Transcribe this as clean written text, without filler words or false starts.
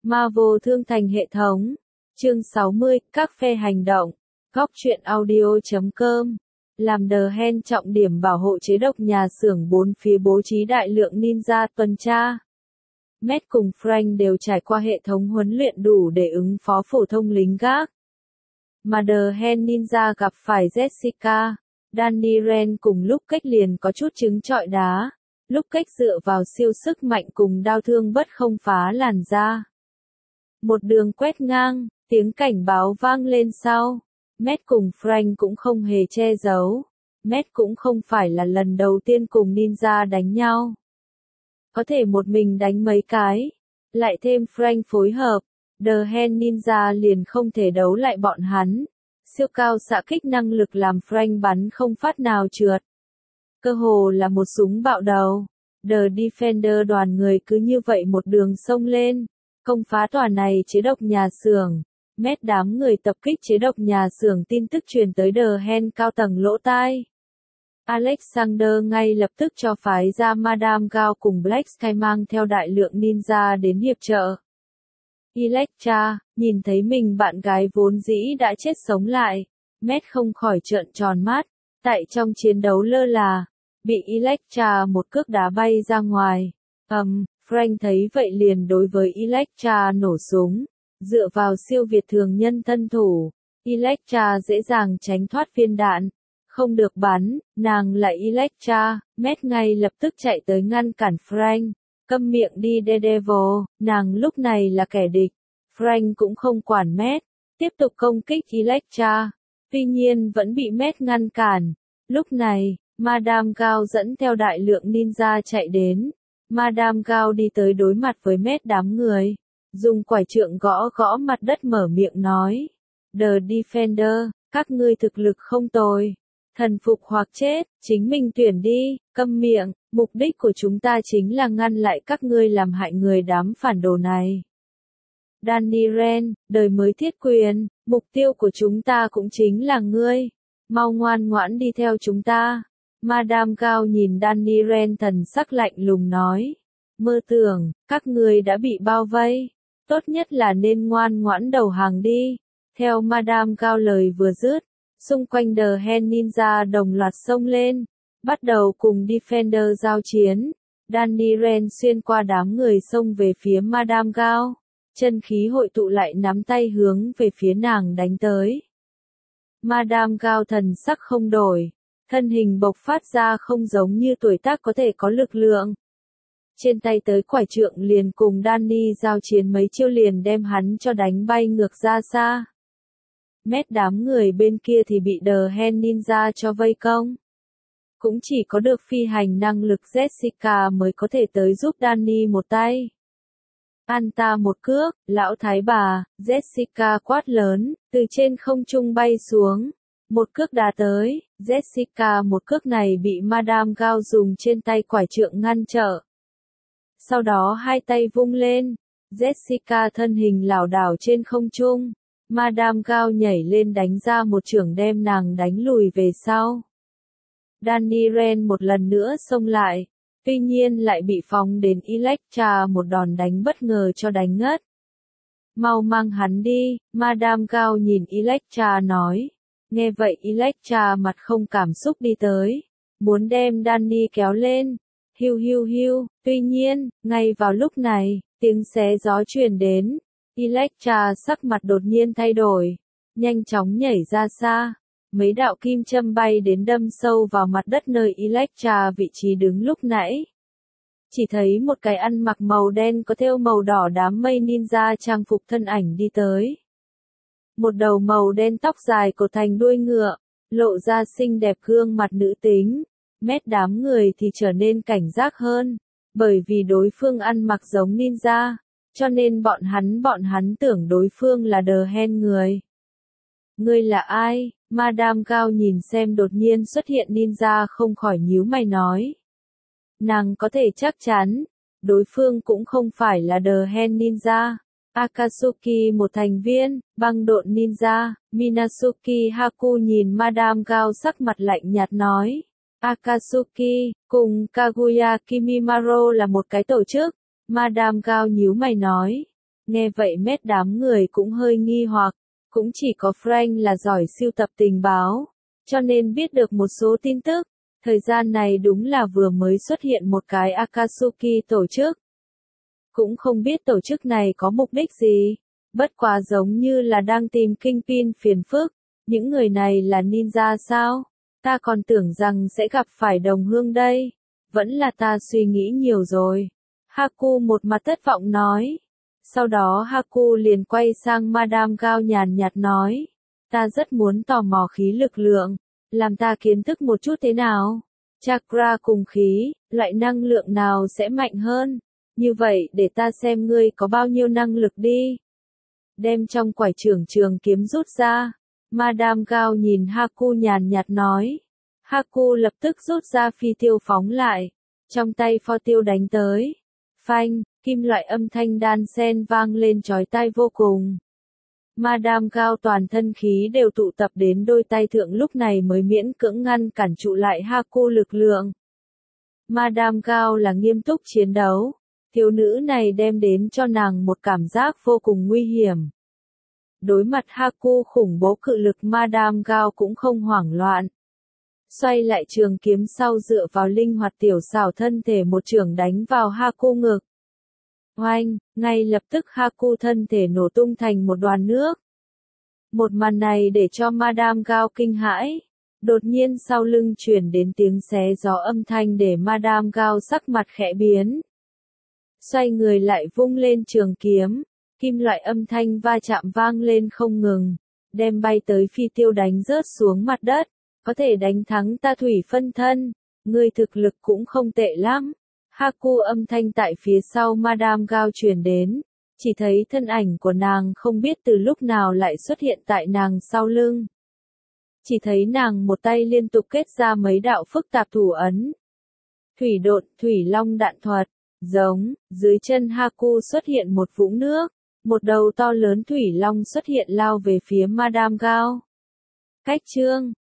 Marvel Thương Thành hệ thống. Chương 60, các phe hành động. Góc truyện audio.com. Làm The Hand trọng điểm bảo hộ chế độc nhà xưởng bốn phía bố trí đại lượng ninja tuần tra. Matt cùng Frank đều trải qua hệ thống huấn luyện đủ để ứng phó phổ thông lính gác. Mà The Hand Ninja gặp phải Jessica, Danny Rand cùng lúc cách liền có chút trứng trọi đá. Lúc cách dựa vào siêu sức mạnh cùng đao thương bất không phá làn da. Một đường quét ngang, tiếng cảnh báo vang lên sau. Matt cùng Frank cũng không hề che giấu. Matt cũng không phải là lần đầu tiên cùng ninja đánh nhau. Có thể một mình đánh mấy cái. Lại thêm Frank phối hợp. The Hand Ninja liền không thể đấu lại bọn hắn. Siêu cao xạ kích năng lực làm Frank bắn không phát nào trượt. Cơ hồ là một súng bạo đầu. The Defender đoàn người cứ như vậy một đường xông lên. Công phá tòa này chế độc nhà xưởng. Matt đám người tập kích chế độc nhà xưởng tin tức truyền tới The Hand cao tầng lỗ tai. Alexander ngay lập tức cho phái ra Madame Gao cùng Black Sky mang theo đại lượng ninja đến hiệp trợ. Elektra, nhìn thấy mình bạn gái vốn dĩ đã chết sống lại. Matt không khỏi trợn tròn mắt. Tại trong chiến đấu lơ là, bị Elektra một cước đá bay ra ngoài. Frank thấy vậy liền đối với Elektra nổ súng. Dựa vào siêu việt thường nhân thân thủ, Elektra dễ dàng tránh thoát viên đạn. Không được bắn, nàng là Elektra. Matt ngay lập tức chạy tới ngăn cản Frank. Câm miệng đi Daredevil, nàng lúc này là kẻ địch. Frank cũng không quản Matt, tiếp tục công kích Elektra. Tuy nhiên vẫn bị Matt ngăn cản. Lúc này, Madame Gao dẫn theo đại lượng ninja chạy đến. Madame Gao đi tới đối mặt với Matt đám người. Dùng quải trượng gõ gõ mặt đất mở miệng nói. The Defender, các ngươi thực lực không tồi. Thần phục hoặc chết, chính mình tuyển đi, câm miệng, mục đích của chúng ta chính là ngăn lại các ngươi làm hại người đám phản đồ này. Danny Rand, đời mới thiết quyền, mục tiêu của chúng ta cũng chính là ngươi. Mau ngoan ngoãn đi theo chúng ta. Madame Gao nhìn Danny Rand thần sắc lạnh lùng nói. Mơ tưởng, các ngươi đã bị bao vây. Tốt nhất là nên ngoan ngoãn đầu hàng đi. Theo Madame Gao lời vừa dứt, xung quanh The Hand Ninja đồng loạt xông lên, bắt đầu cùng Defender giao chiến. Danny Rand xuyên qua đám người xông về phía Madame Gao, chân khí hội tụ lại nắm tay hướng về phía nàng đánh tới. Madame Gao thần sắc không đổi, thân hình bộc phát ra không giống như tuổi tác có thể có lực lượng. Trên tay tới quải trượng liền cùng Danny giao chiến mấy chiêu liền đem hắn cho đánh bay ngược ra xa. Matt đám người bên kia thì bị The Hand Ninja cho vây công. Cũng chỉ có được phi hành năng lực Jessica mới có thể tới giúp Danny một tay. Ăn ta một cước, lão thái bà, Jessica quát lớn, từ trên không trung bay xuống. Một cước đá tới, Jessica một cước này bị Madame Gao dùng trên tay quải trượng ngăn trở. Sau đó hai tay vung lên, Jessica thân hình lảo đảo trên không trung. Madame Gao nhảy lên đánh ra một chưởng đem nàng đánh lùi về sau. Danny Rand một lần nữa xông lại, tuy nhiên lại bị phóng đến Elektra một đòn đánh bất ngờ cho đánh ngất. Mau mang hắn đi, Madame Gao nhìn Elektra nói. Nghe vậy Elektra mặt không cảm xúc đi tới, muốn đem Danny kéo lên. Hiu hiu hiu, tuy nhiên, ngay vào lúc này, tiếng xé gió truyền đến. Elektra sắc mặt đột nhiên thay đổi, nhanh chóng nhảy ra xa. Mấy đạo kim châm bay đến đâm sâu vào mặt đất nơi Elektra vị trí đứng lúc nãy. Chỉ thấy một cái ăn mặc màu đen có thêu màu đỏ đám mây ninja trang phục thân ảnh đi tới. Một đầu màu đen tóc dài cột thành đuôi ngựa, lộ ra xinh đẹp gương mặt nữ tính. Matt đám người thì trở nên cảnh giác hơn, bởi vì đối phương ăn mặc giống ninja, cho nên bọn hắn tưởng đối phương là The Hand người. Ngươi là ai? Madame Gao nhìn xem đột nhiên xuất hiện ninja không khỏi nhíu mày nói. Nàng có thể chắc chắn, đối phương cũng không phải là The Hand ninja. Akatsuki một thành viên, băng độn ninja, Minazuki Haku nhìn Madame Gao sắc mặt lạnh nhạt nói. Akatsuki, cùng Kaguya Kimimaro là một cái tổ chức. Madame Gao nhíu mày nói. Nghe vậy mét đám người cũng hơi nghi hoặc, cũng chỉ có Frank là giỏi sưu tập tình báo, cho nên biết được một số tin tức. Thời gian này đúng là vừa mới xuất hiện một cái Akatsuki tổ chức. Cũng không biết tổ chức này có mục đích gì, bất quá giống như là đang tìm Kingpin phiền phức. Những người này là ninja sao? Ta còn tưởng rằng sẽ gặp phải đồng hương đây. Vẫn là ta suy nghĩ nhiều rồi. Haku một mặt thất vọng nói. Sau đó Haku liền quay sang Madame Gao nhàn nhạt nói. Ta rất muốn tò mò khí lực lượng. Làm ta kiến thức một chút thế nào? Chakra cùng khí, loại năng lượng nào sẽ mạnh hơn? Như vậy để ta xem ngươi có bao nhiêu năng lực đi. Đem trong quải trường trường kiếm rút ra. Madame Gao nhìn Haku nhàn nhạt nói. Haku lập tức rút ra phi tiêu phóng lại. Trong tay pho tiêu đánh tới. Phanh, kim loại âm thanh đan sen vang lên chói tai vô cùng. Madame Gao toàn thân khí đều tụ tập đến đôi tay thượng lúc này mới miễn cưỡng ngăn cản trụ lại Haku lực lượng. Madame Gao là nghiêm túc chiến đấu. Thiếu nữ này đem đến cho nàng một cảm giác vô cùng nguy hiểm. Đối mặt Haku khủng bố cự lực Madame Gao cũng không hoảng loạn. Xoay lại trường kiếm sau dựa vào linh hoạt tiểu xảo thân thể một chưởng đánh vào Haku ngực. Oanh, ngay lập tức Haku thân thể nổ tung thành một đoàn nước. Một màn này để cho Madame Gao kinh hãi. Đột nhiên sau lưng truyền đến tiếng xé gió âm thanh để Madame Gao sắc mặt khẽ biến. Xoay người lại vung lên trường kiếm, kim loại âm thanh va chạm vang lên không ngừng, đem bay tới phi tiêu đánh rớt xuống mặt đất, có thể đánh thắng ta thủy phân thân, ngươi thực lực cũng không tệ lắm. Haku âm thanh tại phía sau Madame Gao truyền đến, chỉ thấy thân ảnh của nàng không biết từ lúc nào lại xuất hiện tại nàng sau lưng. Chỉ thấy nàng một tay liên tục kết ra mấy đạo phức tạp thủ ấn. Thủy độn, thủy long đạn thuật. Giống, dưới chân Haku xuất hiện một vũng nước, một đầu to lớn thủy long xuất hiện lao về phía Madame Gao. Cách chương